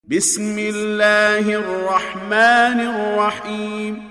بسم الله الرحمن الرحيم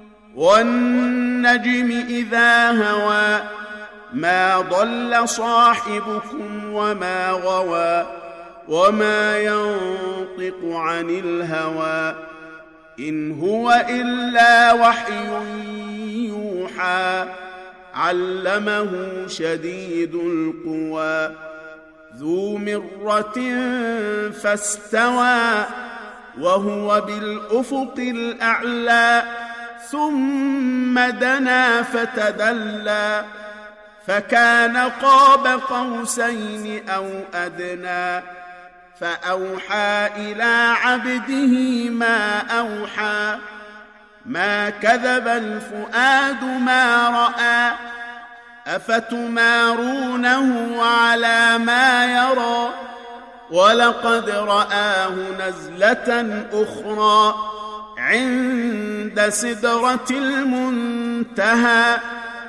والنجم إذا هوى ما ضل صاحبكم وما غوى وما ينطق عن الهوى إن هو إلا وحي يوحى علمه شديد القوى ذو مرة فاستوى وهو بالأفق الأعلى ثم دنا فتدلى فكان قاب قوسين أو أدنى فأوحى إلى عبده ما أوحى ما كذب الفؤاد ما رأى أفتمارونه على ما يرى ولقد رآه نزلة أخرى عند سدرة المنتهى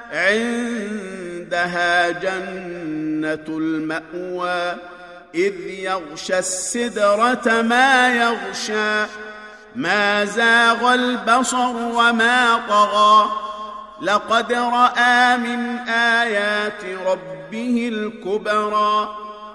عندها جنة المأوى إذ يغشى السدرة ما يغشى ما زاغ البصر وما طغى لقد رأى من آيات ربه الكبرى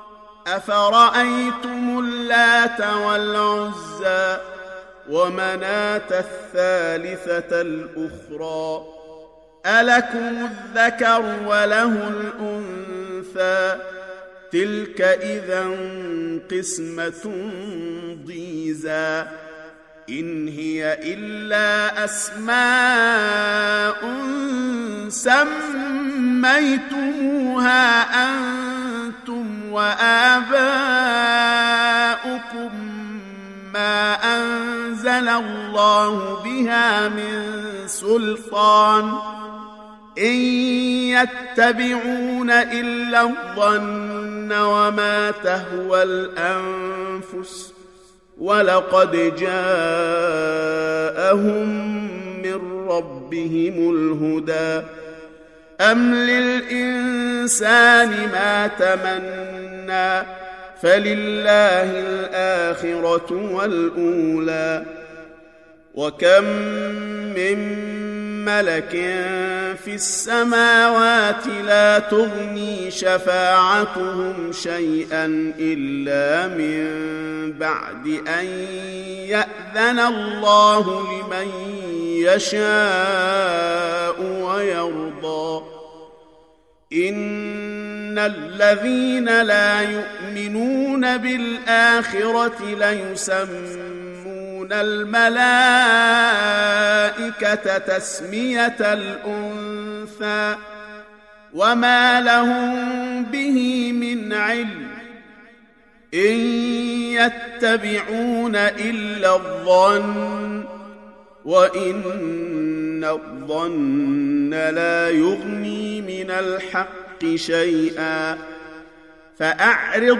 أفرأيتم اللات والعزى ومناة الثالثة الأخرى ألكم الذكر وله الأنثى تلك إذا قسمة ضيزى إن هي إلا أسماء سميتموها أنتم وآباؤكم ما أنزل الله بها من سلطان إن يتبعون إلا الظن وما تهوى الأنفس ولقد جاءهم من ربهم الهدى أم للإنسان ما تمنى فلله الآخرة والأولى وكم من ملك في السماوات لا تغني شفاعتهم شيئا إلا من بعد أن يأذن الله لمن يشاء ويرضى إن الذين لا يؤمنون بالآخرة ليسمون الملائكة تسمية الأنثى وما لهم به من علم إن يتبعون إلا الظن وإن الظن لا يغني من الحق شيئا فأعرض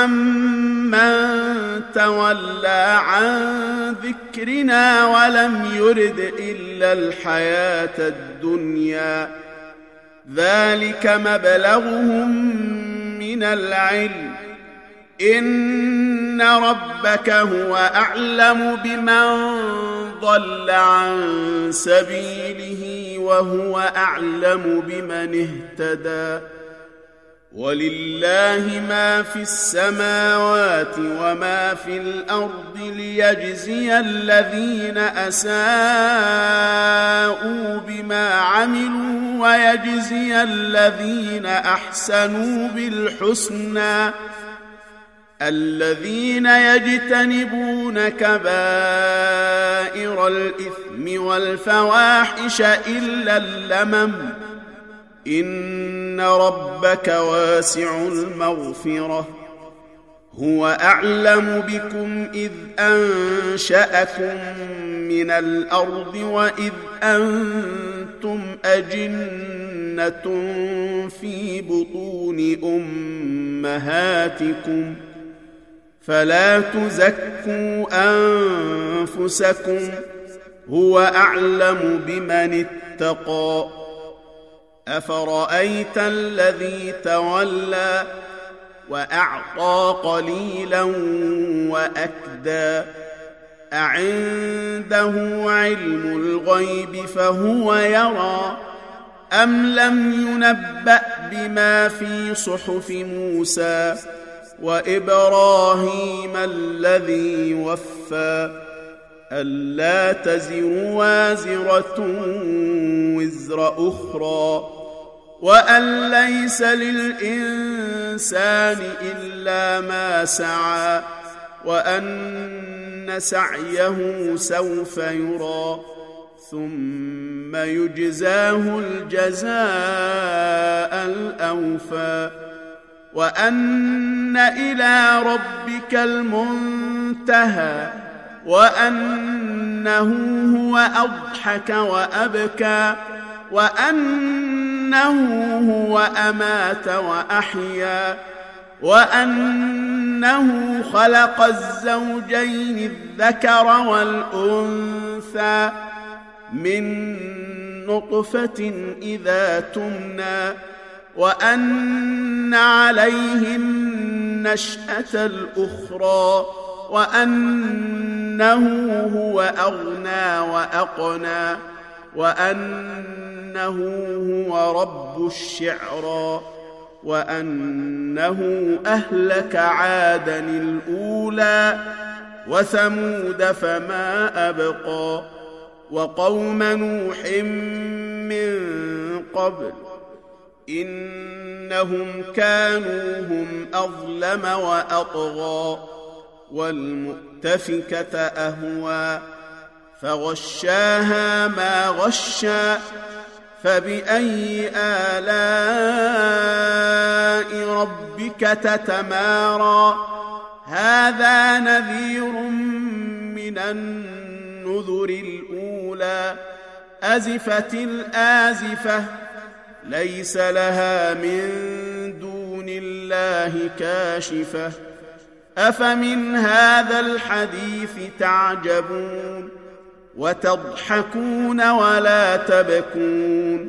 عمن تولى عن ذكرنا ولم يرد إلا الحياة الدنيا ذلك مبلغهم من العلم إن ربك هو أعلم بمن ضل عن سبيله وهو أعلم بمن اهتدى ولله ما في السماوات وما في الأرض ليجزي الذين أساءوا بما عملوا ويجزي الذين أحسنوا بالحسنى الذين يجتنبون كبائر الإثم والفواحش إلا اللمم إن ربك واسع المغفرة هو أعلم بكم إذ أنشأكم من الأرض وإذ أنتم أجنة في بطون أمهاتكم فلا تزكوا أنفسكم هو أعلم بمن اتقى أفرأيت الذي تولى وأعطى قليلا وأكدى أعنده علم الغيب فهو يرى أم لم ينبأ بما في صحف موسى وإبراهيم الذي وفى ألا تزر وازرة وزر أخرى وأن ليس للإنسان إلا ما سعى وأن سعيه سوف يرى ثم يجزاه الجزاء الأوفى وأن إلى ربك المنتهى وأنه هو أضحك وأبكى وأنه هو أمات وأحيا وأنه خلق الزوجين الذكر والأنثى من نطفة إذا تمنى وأن عليه النشأة الأخرى وأنه هو أغنى وأقنى وأنه هو رب الشعرى وأنه أهلك عادا الأولى وثمود فما أبقى وقوم نوح من قبل إنهم كانوا هم أظلم وأطغى والمؤتفكة أهوى فغشاها ما غشى فبأي آلاء ربك تتمارى هذا نذير من النذر الأولى أزفت الآزفة ليس لها من دون الله كاشفة أفمن هذا الحديث تعجبون وتضحكون ولا تبكون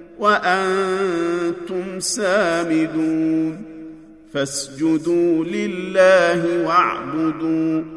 وأنتم سامدون فاسجدوا لله واعبدوا